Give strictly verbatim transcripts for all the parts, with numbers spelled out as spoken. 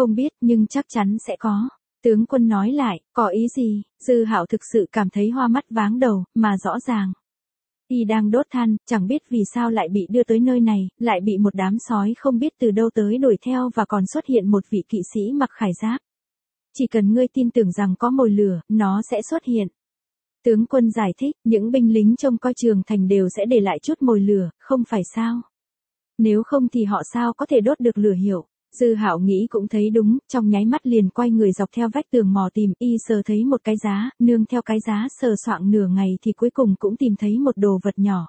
Không biết nhưng chắc chắn sẽ có. Tướng quân nói lại, có ý gì? Dư Hạo thực sự cảm thấy hoa mắt váng đầu, mà rõ ràng. Y đang đốt than, chẳng biết vì sao lại bị đưa tới nơi này, lại bị một đám sói không biết từ đâu tới đuổi theo và còn xuất hiện một vị kỵ sĩ mặc khải giáp. Chỉ cần ngươi tin tưởng rằng có mồi lửa, nó sẽ xuất hiện. Tướng quân giải thích, những binh lính trông coi trường thành đều sẽ để lại chút mồi lửa, không phải sao? Nếu không thì họ sao có thể đốt được lửa hiệu? Dư Hạo nghĩ cũng thấy đúng, trong nháy mắt liền quay người dọc theo vách tường mò tìm, y sờ thấy một cái giá, nương theo cái giá sờ soạng nửa ngày thì cuối cùng cũng tìm thấy một đồ vật nhỏ.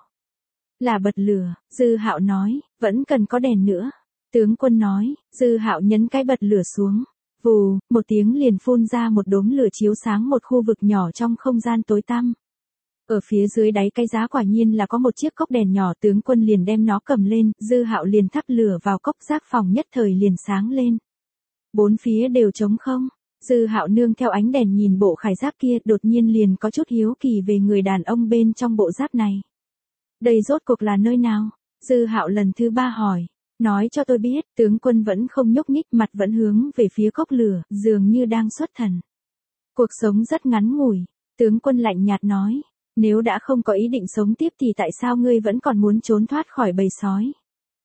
Là bật lửa, Dư Hạo nói, vẫn cần có đèn nữa. Tướng quân nói, Dư Hạo nhấn cái bật lửa xuống. Vù, một tiếng liền phun ra một đốm lửa chiếu sáng một khu vực nhỏ trong không gian tối tăm. Ở phía dưới đáy cái giá quả nhiên là có một chiếc cốc đèn nhỏ, tướng quân liền đem nó cầm lên, Dư Hạo liền thắp lửa vào cốc, giác phòng nhất thời liền sáng lên. Bốn phía đều trống không, Dư Hạo nương theo ánh đèn nhìn bộ khải giáp kia, đột nhiên liền có chút hiếu kỳ về người đàn ông bên trong bộ giáp này. Đây rốt cuộc là nơi nào? Dư Hạo lần thứ ba hỏi. Nói cho tôi biết, tướng quân vẫn không nhúc nhích, mặt vẫn hướng về phía cốc lửa, dường như đang xuất thần. Cuộc sống rất ngắn ngủi, tướng quân lạnh nhạt nói. Nếu đã không có ý định sống tiếp thì tại sao ngươi vẫn còn muốn trốn thoát khỏi bầy sói?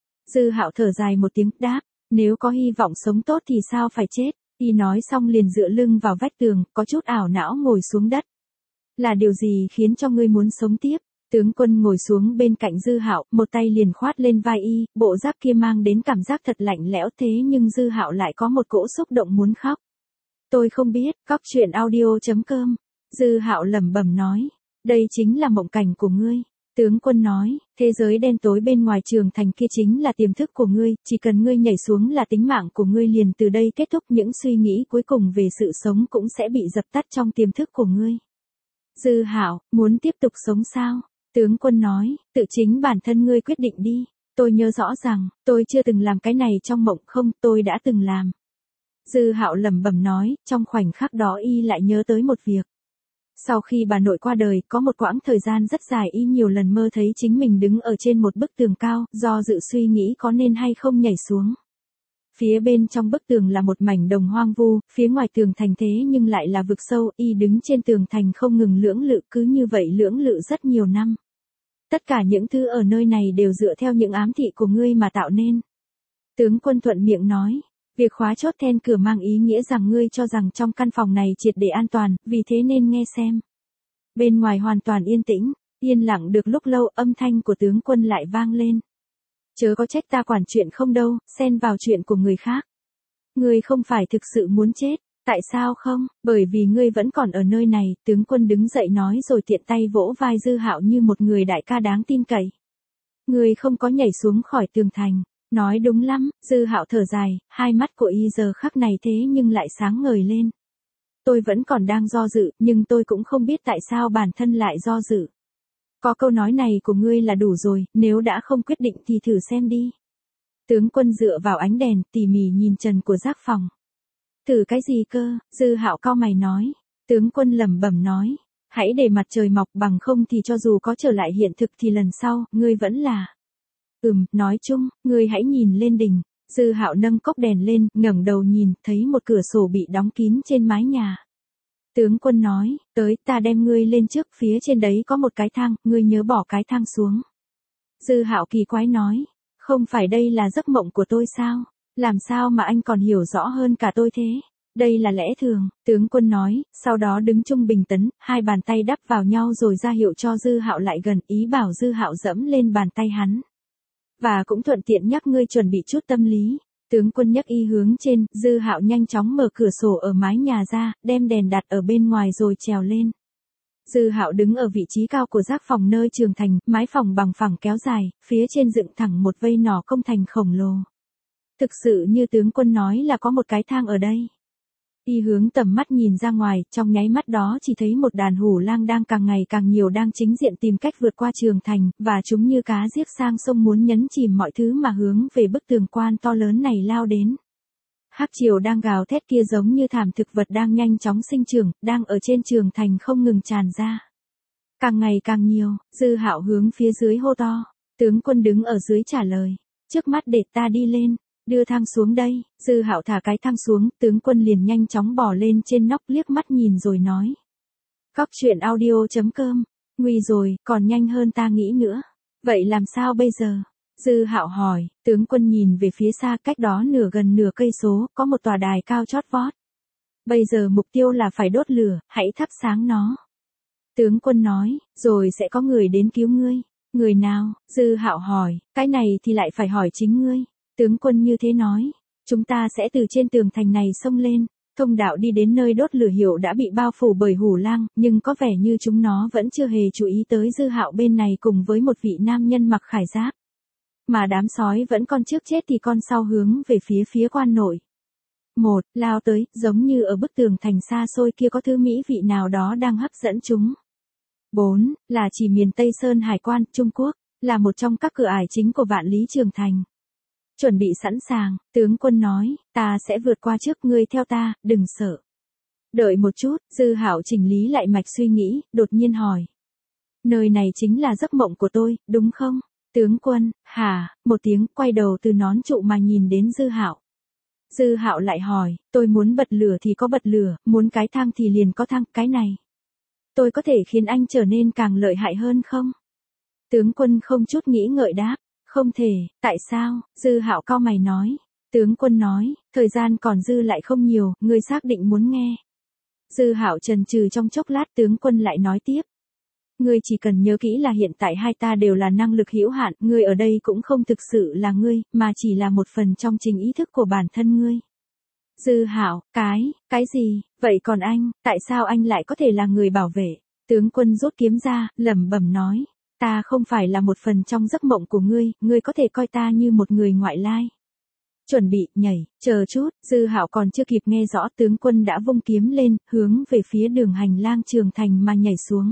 Dư Hạo thở dài một tiếng, đáp, nếu có hy vọng sống tốt thì sao phải chết? Y nói xong liền dựa lưng vào vách tường, có chút ảo não ngồi xuống đất. Là điều gì khiến cho ngươi muốn sống tiếp? Tướng quân ngồi xuống bên cạnh Dư Hạo, một tay liền khoát lên vai y, bộ giáp kia mang đến cảm giác thật lạnh lẽo, thế nhưng Dư Hạo lại có một cỗ xúc động muốn khóc. Tôi không biết, cóc truyện audio chấm com. Dư Hạo lẩm bẩm nói, đây chính là mộng cảnh của ngươi. Tướng quân nói, thế giới đen tối bên ngoài trường thành kia chính là tiềm thức của ngươi, chỉ cần ngươi nhảy xuống là tính mạng của ngươi liền từ đây kết thúc, những suy nghĩ cuối cùng về sự sống cũng sẽ bị dập tắt trong tiềm thức của ngươi. Dư Hạo, muốn tiếp tục sống sao? Tướng quân nói, tự chính bản thân ngươi quyết định đi. Tôi nhớ rõ rằng, tôi chưa từng làm cái này trong mộng, không, tôi đã từng làm. Dư Hạo lẩm bẩm nói, trong khoảnh khắc đó y lại nhớ tới một việc. Sau khi bà nội qua đời, có một quãng thời gian rất dài y nhiều lần mơ thấy chính mình đứng ở trên một bức tường cao, do dự suy nghĩ có nên hay không nhảy xuống. Phía bên trong bức tường là một mảnh đồng hoang vu, phía ngoài tường thành thế nhưng lại là vực sâu, y đứng trên tường thành không ngừng lưỡng lự, cứ như vậy lưỡng lự rất nhiều năm. Tất cả những thứ ở nơi này đều dựa theo những ám thị của ngươi mà tạo nên. Tướng quân thuận miệng nói, việc khóa chốt then cửa mang ý nghĩa rằng ngươi cho rằng trong căn phòng này triệt để an toàn, vì thế nên nghe xem. Bên ngoài hoàn toàn yên tĩnh, yên lặng được lúc lâu, âm thanh của tướng quân lại vang lên. Chớ có trách ta quản chuyện không đâu, xen vào chuyện của người khác. Ngươi không phải thực sự muốn chết, tại sao không? Bởi vì ngươi vẫn còn ở nơi này, tướng quân đứng dậy nói rồi tiện tay vỗ vai Dư Hạo như một người đại ca đáng tin cậy. Ngươi không có nhảy xuống khỏi tường thành. Nói đúng lắm, Dư Hạo thở dài, hai mắt của y giờ khắc này thế nhưng lại sáng ngời lên. Tôi vẫn còn đang do dự, nhưng tôi cũng không biết tại sao bản thân lại do dự. Có câu nói này của ngươi là đủ rồi, nếu đã không quyết định thì thử xem đi. Tướng quân dựa vào ánh đèn, tỉ mỉ nhìn trần của giác phòng. Thử cái gì cơ? Dư Hạo cau mày nói. Tướng quân lẩm bẩm nói, hãy để mặt trời mọc, bằng không thì cho dù có trở lại hiện thực thì lần sau, ngươi vẫn là... Ừm, nói chung, ngươi hãy nhìn lên đỉnh. Dư Hạo nâng cốc đèn lên, ngẩng đầu nhìn, thấy một cửa sổ bị đóng kín trên mái nhà. Tướng quân nói, tới, ta đem ngươi lên trước, phía trên đấy có một cái thang, ngươi nhớ bỏ cái thang xuống. Dư Hạo kỳ quái nói, không phải đây là giấc mộng của tôi sao? Làm sao mà anh còn hiểu rõ hơn cả tôi thế? Đây là lẽ thường, tướng quân nói, sau đó đứng trung bình tấn, hai bàn tay đắp vào nhau rồi ra hiệu cho Dư Hạo lại gần, ý bảo Dư Hạo dẫm lên bàn tay hắn. Và cũng thuận tiện nhắc ngươi chuẩn bị chút tâm lý. Tướng quân nhắc y hướng trên, Dư Hạo nhanh chóng mở cửa sổ ở mái nhà ra, đem đèn đặt ở bên ngoài rồi trèo lên. Dư Hạo đứng ở vị trí cao của giác phòng nơi trường thành, mái phòng bằng phẳng kéo dài, phía trên dựng thẳng một vây nỏ công thành khổng lồ. Thực sự như tướng quân nói là có một cái thang ở đây. Y hướng tầm mắt nhìn ra ngoài, trong nháy mắt đó chỉ thấy một đàn hổ lang đang càng ngày càng nhiều đang chính diện tìm cách vượt qua trường thành, và chúng như cá giết sang sông muốn nhấn chìm mọi thứ mà hướng về bức tường quan to lớn này lao đến. Hắc triều đang gào thét kia giống như thảm thực vật đang nhanh chóng sinh trưởng, đang ở trên trường thành không ngừng tràn ra. Càng ngày càng nhiều, Dư Hạo hướng phía dưới hô to. Tướng quân đứng ở dưới trả lời. Trước mắt để ta đi lên. Đưa thang xuống đây, Dư Hạo thả cái thang xuống, tướng quân liền nhanh chóng bò lên trên nóc liếc mắt nhìn rồi nói. Cóc truyện audio chấm com, nguy rồi, còn nhanh hơn ta nghĩ nữa. Vậy làm sao bây giờ? Dư Hạo hỏi, tướng quân nhìn về phía xa cách đó nửa gần nửa cây số, có một tòa đài cao chót vót. Bây giờ mục tiêu là phải đốt lửa, hãy thắp sáng nó. Tướng quân nói, rồi sẽ có người đến cứu ngươi. Người nào? Dư Hạo hỏi, cái này thì lại phải hỏi chính ngươi. Tướng quân như thế nói, chúng ta sẽ từ trên tường thành này xông lên, thông đạo đi đến nơi đốt lửa hiệu đã bị bao phủ bởi hủ lang, nhưng có vẻ như chúng nó vẫn chưa hề chú ý tới Dư Hạo bên này cùng với một vị nam nhân mặc khải giáp. Mà đám sói vẫn con trước chết thì con sau hướng về phía phía quan nội. Một, lao tới, giống như ở bức tường thành xa xôi kia có thứ mỹ vị nào đó đang hấp dẫn chúng. Bốn, là chỉ miền Tây Sơn Hải quan, Trung Quốc, là một trong các cửa ải chính của Vạn Lý Trường Thành. Chuẩn bị sẵn sàng, tướng quân nói, ta sẽ vượt qua trước, ngươi theo ta, đừng sợ. Đợi một chút, Dư Hạo chỉnh lý lại mạch suy nghĩ, đột nhiên hỏi. Nơi này chính là giấc mộng của tôi, đúng không? Tướng quân, hả, một tiếng, quay đầu từ nón trụ mà nhìn đến Dư Hạo. Dư Hạo lại hỏi, tôi muốn bật lửa thì có bật lửa, muốn cái thang thì liền có thang, cái này. Tôi có thể khiến anh trở nên càng lợi hại hơn không? Tướng quân không chút nghĩ ngợi đáp, không thể, tại sao? Dư Hạo cau mày nói. Tướng quân nói, thời gian còn dư lại không nhiều, ngươi xác định muốn nghe. Dư Hạo chần chừ trong chốc lát, tướng quân lại nói tiếp. Ngươi chỉ cần nhớ kỹ là hiện tại hai ta đều là năng lực hữu hạn, ngươi ở đây cũng không thực sự là ngươi, mà chỉ là một phần trong chính ý thức của bản thân ngươi. Dư Hạo, cái, cái gì, vậy còn anh, tại sao anh lại có thể là người bảo vệ? Tướng quân rút kiếm ra, lẩm bẩm nói, ta không phải là một phần trong giấc mộng của ngươi, ngươi có thể coi ta như một người ngoại lai. Chuẩn bị, nhảy, chờ chút, Dư Hạo còn chưa kịp nghe rõ, tướng quân đã vung kiếm lên, hướng về phía đường hành lang Trường Thành mà nhảy xuống.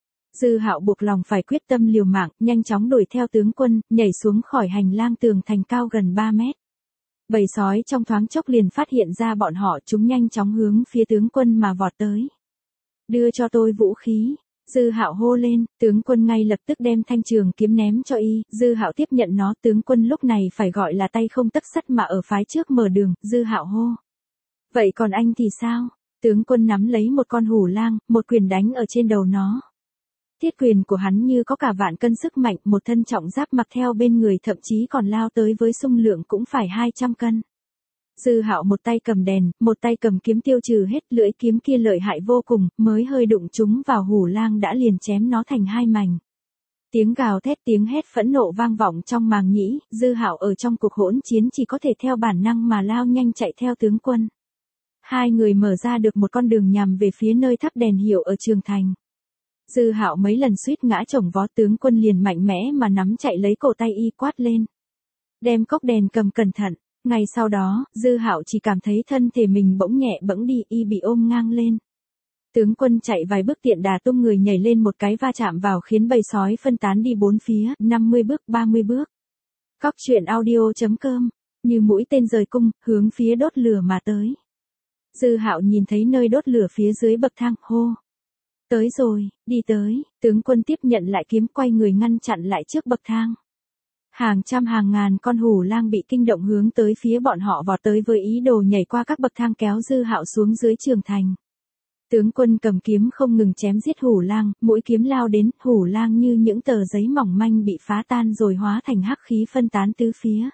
Dư Hạo buộc lòng phải quyết tâm liều mạng, nhanh chóng đuổi theo tướng quân, nhảy xuống khỏi hành lang tường thành cao gần ba mét. Bầy sói trong thoáng chốc liền phát hiện ra bọn họ, chúng nhanh chóng hướng phía tướng quân mà vọt tới. Đưa cho tôi vũ khí. Dư Hạo hô lên, tướng quân ngay lập tức đem thanh trường kiếm ném cho y, Dư Hạo tiếp nhận nó, tướng quân lúc này phải gọi là tay không tấc sắt mà ở phái trước mở đường, Dư Hạo hô. Vậy còn anh thì sao? Tướng quân nắm lấy một con hủ lang, một quyền đánh ở trên đầu nó. Thiết quyền của hắn như có cả vạn cân sức mạnh, một thân trọng giáp mặc theo bên người thậm chí còn lao tới với xung lượng cũng phải hai trăm cân. Dư Hạo một tay cầm đèn, một tay cầm kiếm tiêu trừ hết, lưỡi kiếm kia lợi hại vô cùng, mới hơi đụng chúng vào hủ lang đã liền chém nó thành hai mảnh. Tiếng gào thét, tiếng hét phẫn nộ vang vọng trong màng nhĩ, Dư Hạo ở trong cuộc hỗn chiến chỉ có thể theo bản năng mà lao nhanh chạy theo tướng quân. Hai người mở ra được một con đường nhằm về phía nơi thắp đèn hiệu ở Trường Thành. Dư Hạo mấy lần suýt ngã chồng vó, tướng quân liền mạnh mẽ mà nắm chạy lấy cổ tay y, quát lên. Đem cốc đèn cầm cẩn thận. Ngay sau đó, Dư Hạo chỉ cảm thấy thân thể mình bỗng nhẹ bẫng đi, y bị ôm ngang lên. Tướng quân chạy vài bước tiện đà tung người nhảy lên một cái va chạm vào khiến bầy sói phân tán đi bốn phía, năm mươi bước, ba mươi bước. Cóc truyện audio chấm com, như mũi tên rời cung, hướng phía đốt lửa mà tới. Dư Hạo nhìn thấy nơi đốt lửa phía dưới bậc thang, hô. Tới rồi, đi tới, tướng quân tiếp nhận lại kiếm, quay người ngăn chặn lại trước bậc thang. Hàng trăm hàng ngàn con hủ lang bị kinh động hướng tới phía bọn họ vọt tới với ý đồ nhảy qua các bậc thang kéo Dư Hạo xuống dưới Trường Thành. Tướng quân cầm kiếm không ngừng chém giết hủ lang, mũi kiếm lao đến, hủ lang như những tờ giấy mỏng manh bị phá tan rồi hóa thành hắc khí phân tán tứ phía.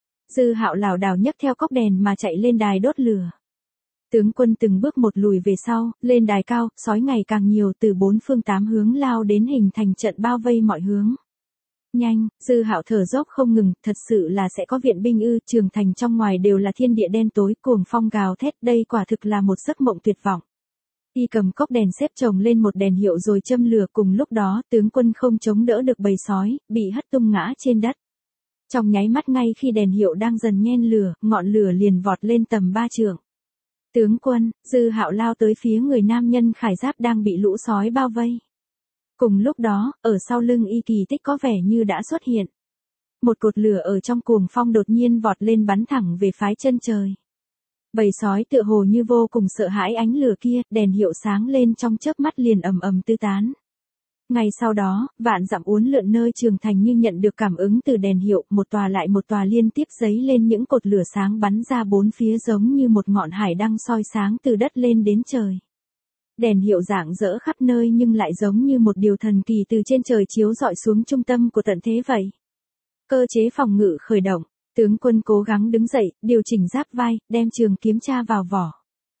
Dư Hạo lảo đảo nhấc theo cốc đèn mà chạy lên đài đốt lửa. Tướng quân từng bước một lùi về sau, lên đài cao, sói ngày càng nhiều, từ bốn phương tám hướng lao đến hình thành trận bao vây mọi hướng. Nhanh, Dư Hạo thở dốc không ngừng, thật sự là sẽ có viện binh ư? Trường Thành trong ngoài đều là thiên địa đen tối, cuồng phong gào thét, đây quả thực là một giấc mộng tuyệt vọng. Y cầm cốc đèn xếp chồng lên một đèn hiệu rồi châm lửa, cùng lúc đó, tướng quân không chống đỡ được bầy sói, bị hất tung ngã trên đất. Trong nháy mắt ngay khi đèn hiệu đang dần nhen lửa, ngọn lửa liền vọt lên tầm ba trượng. Tướng quân, Dư Hạo lao tới phía người nam nhân khải giáp đang bị lũ sói bao vây. Cùng lúc đó, ở sau lưng y kỳ tích có vẻ như đã xuất hiện. Một cột lửa ở trong cuồng phong đột nhiên vọt lên bắn thẳng về phái chân trời. Bầy sói tựa hồ như vô cùng sợ hãi ánh lửa kia, đèn hiệu sáng lên trong chớp mắt liền ầm ầm tứ tán. Ngay sau đó, vạn dặm uốn lượn nơi trường thành như nhận được cảm ứng từ đèn hiệu, một tòa lại một tòa liên tiếp giấy lên những cột lửa sáng bắn ra bốn phía giống như một ngọn hải đăng soi sáng từ đất lên đến trời. Đèn hiệu rạng rỡ khắp nơi nhưng lại giống như một điều thần kỳ từ trên trời chiếu rọi xuống trung tâm của tận thế vậy. Cơ chế phòng ngự khởi động, tướng quân cố gắng đứng dậy, điều chỉnh giáp vai, đem trường kiếm tra vào vỏ.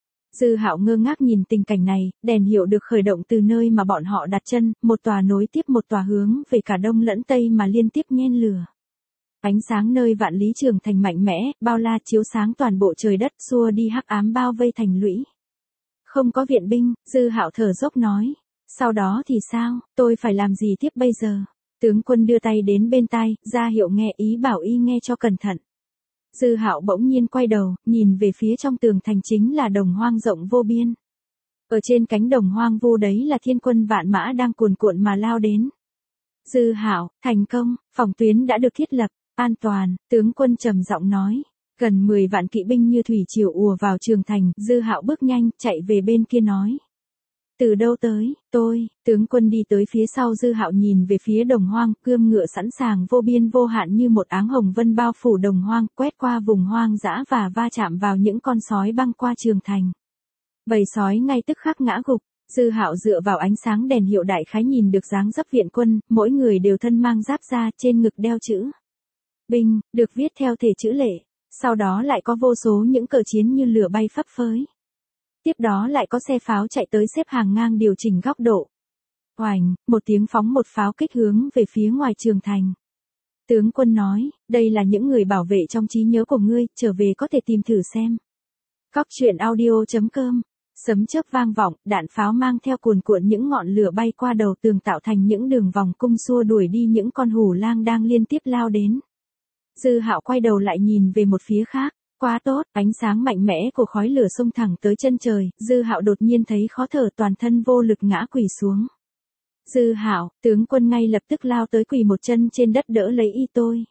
Dư Hạo ngơ ngác nhìn tình cảnh này, đèn hiệu được khởi động từ nơi mà bọn họ đặt chân, một tòa nối tiếp một tòa hướng về cả đông lẫn tây mà liên tiếp nhen lửa. Ánh sáng nơi vạn lý trường thành mạnh mẽ, bao la chiếu sáng toàn bộ trời đất, xua đi hắc ám bao vây thành lũy. Không có viện binh, Dư Hạo thở dốc nói. Sau đó thì sao, tôi phải làm gì tiếp bây giờ? Tướng quân đưa tay đến bên tai, ra hiệu nghe, ý bảo y nghe cho cẩn thận. Dư Hạo bỗng nhiên quay đầu, nhìn về phía trong tường thành chính là đồng hoang rộng vô biên. Ở trên cánh đồng hoang vu đấy là thiên quân vạn mã đang cuồn cuộn mà lao đến. Dư Hạo, thành công, phòng tuyến đã được thiết lập, an toàn, tướng quân trầm giọng nói. Gần mười vạn kỵ binh như thủy triều ùa vào trường thành, Dư Hạo bước nhanh, chạy về bên kia nói. Từ đâu tới, tôi, tướng quân đi tới phía sau Dư Hạo nhìn về phía đồng hoang, cương ngựa sẵn sàng vô biên vô hạn như một áng hồng vân bao phủ đồng hoang, quét qua vùng hoang dã và va chạm vào những con sói băng qua trường thành. Bầy sói ngay tức khắc ngã gục, Dư Hạo dựa vào ánh sáng đèn hiệu đại khái nhìn được dáng dấp viện quân, mỗi người đều thân mang giáp da, trên ngực đeo chữ binh, được viết theo thể chữ lệ, sau đó lại có vô số những cờ chiến như lửa bay phấp phới. Tiếp đó lại có xe pháo chạy tới xếp hàng ngang điều chỉnh góc độ. Oành, một tiếng phóng một pháo kích hướng về phía ngoài trường thành. Tướng quân nói, đây là những người bảo vệ trong trí nhớ của ngươi, trở về có thể tìm thử xem. Cóc truyện audio chấm com. Sấm chớp vang vọng, đạn pháo mang theo cuồn cuộn những ngọn lửa bay qua đầu tường tạo thành những đường vòng cung xua đuổi đi những con hủ lang đang liên tiếp lao đến. Dư Hạo quay đầu lại nhìn về một phía khác. Quá tốt, ánh sáng mạnh mẽ của khói lửa xông thẳng tới chân trời, Dư Hạo đột nhiên thấy khó thở, toàn thân vô lực ngã quỳ xuống. Dư Hạo, tướng quân ngay lập tức lao tới quỳ một chân trên đất đỡ lấy y tôi.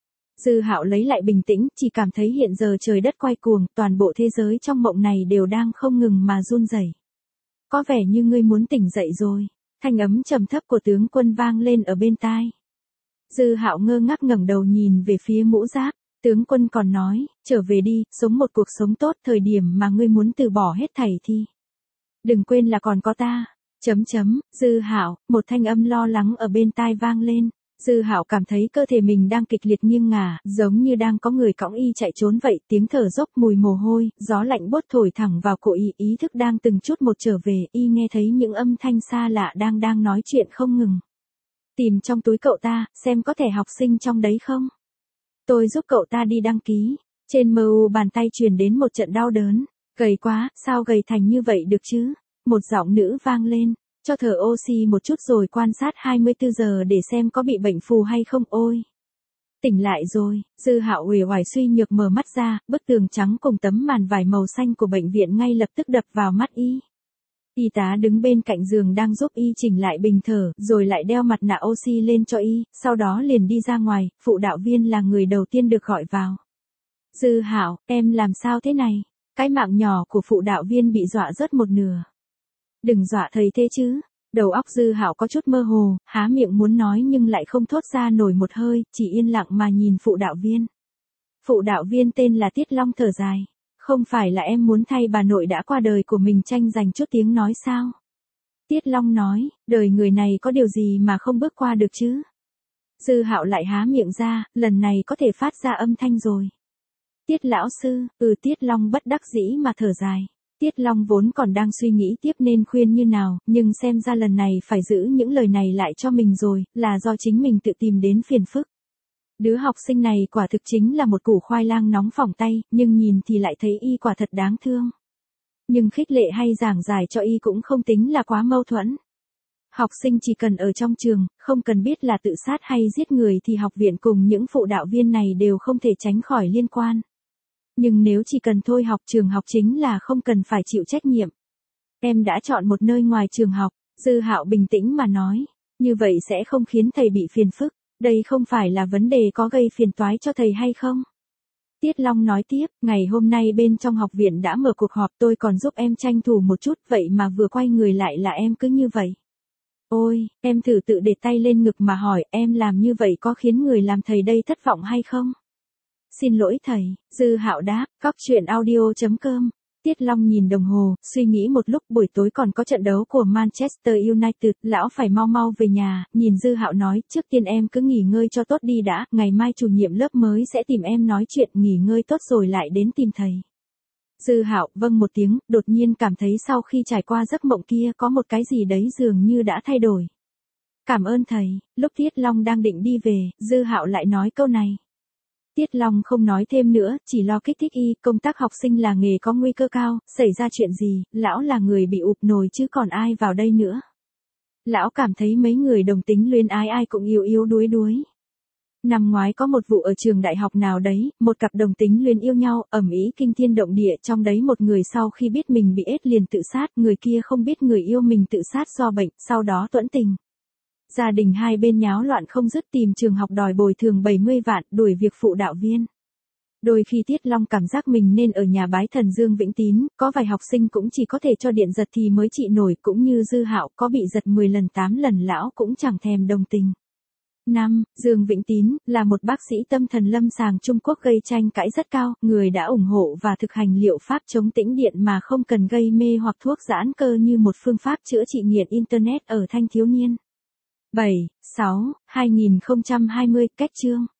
Dư Hạo lấy lại bình tĩnh, chỉ cảm thấy hiện giờ trời đất quay cuồng, toàn bộ thế giới trong mộng này đều đang không ngừng mà run rẩy. Có vẻ như ngươi muốn tỉnh dậy rồi, thanh ấm trầm thấp của tướng quân vang lên ở bên tai. Dư Hạo ngơ ngác ngẩng đầu nhìn về phía mũ giáp. Tướng quân còn nói, trở về đi, sống một cuộc sống tốt, thời điểm mà ngươi muốn từ bỏ hết thảy thì. Đừng quên là còn có ta. Chấm chấm, Dư Hạo, một thanh âm lo lắng ở bên tai vang lên. Dư Hạo cảm thấy cơ thể mình đang kịch liệt nghiêng ngả, giống như đang có người cõng y chạy trốn vậy, tiếng thở dốc, mùi mồ hôi, gió lạnh bốt thổi thẳng vào cổ y, ý thức đang từng chút một trở về, y nghe thấy những âm thanh xa lạ đang đang nói chuyện không ngừng. Tìm trong túi cậu ta, xem có thẻ học sinh trong đấy không? Tôi giúp cậu ta đi đăng ký. Trên mờ u bàn tay truyền đến một trận đau đớn. Gầy quá, sao gầy thành như vậy được chứ? Một giọng nữ vang lên. Cho thở oxy một chút rồi quan sát hai mươi tư giờ để xem có bị bệnh phù hay không. Ôi! Tỉnh lại rồi, Dư Hạo uể oải suy nhược mở mắt ra, bức tường trắng cùng tấm màn vải màu xanh của bệnh viện ngay lập tức đập vào mắt y. Y tá đứng bên cạnh giường đang giúp y chỉnh lại bình thở, rồi lại đeo mặt nạ oxy lên cho y, sau đó liền đi ra ngoài, phụ đạo viên là người đầu tiên được gọi vào. Dư Hạo, em làm sao thế này? Cái mạng nhỏ của phụ đạo viên bị dọa rớt một nửa. Đừng dọa thầy thế chứ. Đầu óc Dư Hạo có chút mơ hồ, há miệng muốn nói nhưng lại không thốt ra nổi một hơi, chỉ yên lặng mà nhìn phụ đạo viên. Phụ đạo viên tên là Tiết Long thở dài. Không phải là em muốn thay bà nội đã qua đời của mình tranh giành chút tiếng nói sao? Tiết Long nói, đời người này có điều gì mà không bước qua được chứ? Dư Hạo lại há miệng ra, lần này có thể phát ra âm thanh rồi. Tiết lão sư, ừ Tiết Long bất đắc dĩ mà thở dài. Tiết Long vốn còn đang suy nghĩ tiếp nên khuyên như nào, nhưng xem ra lần này phải giữ những lời này lại cho mình rồi, là do chính mình tự tìm đến phiền phức. Đứa học sinh này quả thực chính là một củ khoai lang nóng phỏng tay, nhưng nhìn thì lại thấy y quả thật đáng thương. Nhưng khích lệ hay giảng giải cho y cũng không tính là quá mâu thuẫn. Học sinh chỉ cần ở trong trường, không cần biết là tự sát hay giết người thì học viện cùng những phụ đạo viên này đều không thể tránh khỏi liên quan. Nhưng nếu chỉ cần thôi học trường học chính là không cần phải chịu trách nhiệm. Em đã chọn một nơi ngoài trường học, Dư Hạo bình tĩnh mà nói, như vậy sẽ không khiến thầy bị phiền phức. Đây không phải là vấn đề có gây phiền toái cho thầy hay không? Tiết Long nói tiếp, ngày hôm nay bên trong học viện đã mở cuộc họp, tôi còn giúp em tranh thủ một chút, vậy mà vừa quay người lại là em cứ như vậy. Ôi, em thử tự để tay lên ngực mà hỏi, em làm như vậy có khiến người làm thầy đây thất vọng hay không? Xin lỗi thầy, Dư Hạo đáp, cóc truyện audio chấm com. Tiết Long nhìn đồng hồ, suy nghĩ một lúc, buổi tối còn có trận đấu của Manchester United, lão phải mau mau về nhà. Nhìn Dư Hạo nói, trước tiên em cứ nghỉ ngơi cho tốt đi đã, ngày mai chủ nhiệm lớp mới sẽ tìm em nói chuyện, nghỉ ngơi tốt rồi lại đến tìm thầy. Dư Hạo vâng một tiếng, đột nhiên cảm thấy sau khi trải qua giấc mộng kia có một cái gì đấy dường như đã thay đổi. Cảm ơn thầy. Lúc Tiết Long đang định đi về, Dư Hạo lại nói câu này. Tiết Long không nói thêm nữa, chỉ lo kích thích y, công tác học sinh là nghề có nguy cơ cao, xảy ra chuyện gì, lão là người bị ụp nồi chứ còn ai vào đây nữa. Lão cảm thấy mấy người đồng tính luyến ái ai cũng yếu yếu đuối đuối. Năm ngoái có một vụ ở trường đại học nào đấy, một cặp đồng tính luyến yêu nhau, ầm ĩ kinh thiên động địa, trong đấy một người sau khi biết mình bị ết liền tự sát, người kia không biết người yêu mình tự sát do bệnh, sau đó tuẫn tình. Gia đình hai bên nháo loạn không dứt, tìm trường học đòi bồi thường bảy mươi vạn, đuổi việc phụ đạo viên. Đôi khi Tiết Long cảm giác mình nên ở nhà bái thần Dương Vĩnh Tín, có vài học sinh cũng chỉ có thể cho điện giật thì mới trị nổi, cũng như Dư Hạo có bị giật mười lần tám lần lão cũng chẳng thèm đồng tình. năm. Dương Vĩnh Tín, là một bác sĩ tâm thần lâm sàng Trung Quốc gây tranh cãi rất cao, người đã ủng hộ và thực hành liệu pháp chống tĩnh điện mà không cần gây mê hoặc thuốc giãn cơ như một phương pháp chữa trị nghiện Internet ở thanh thiếu niên. bảy, sáu, hai nghìn không trăm hai mươi, kết chương.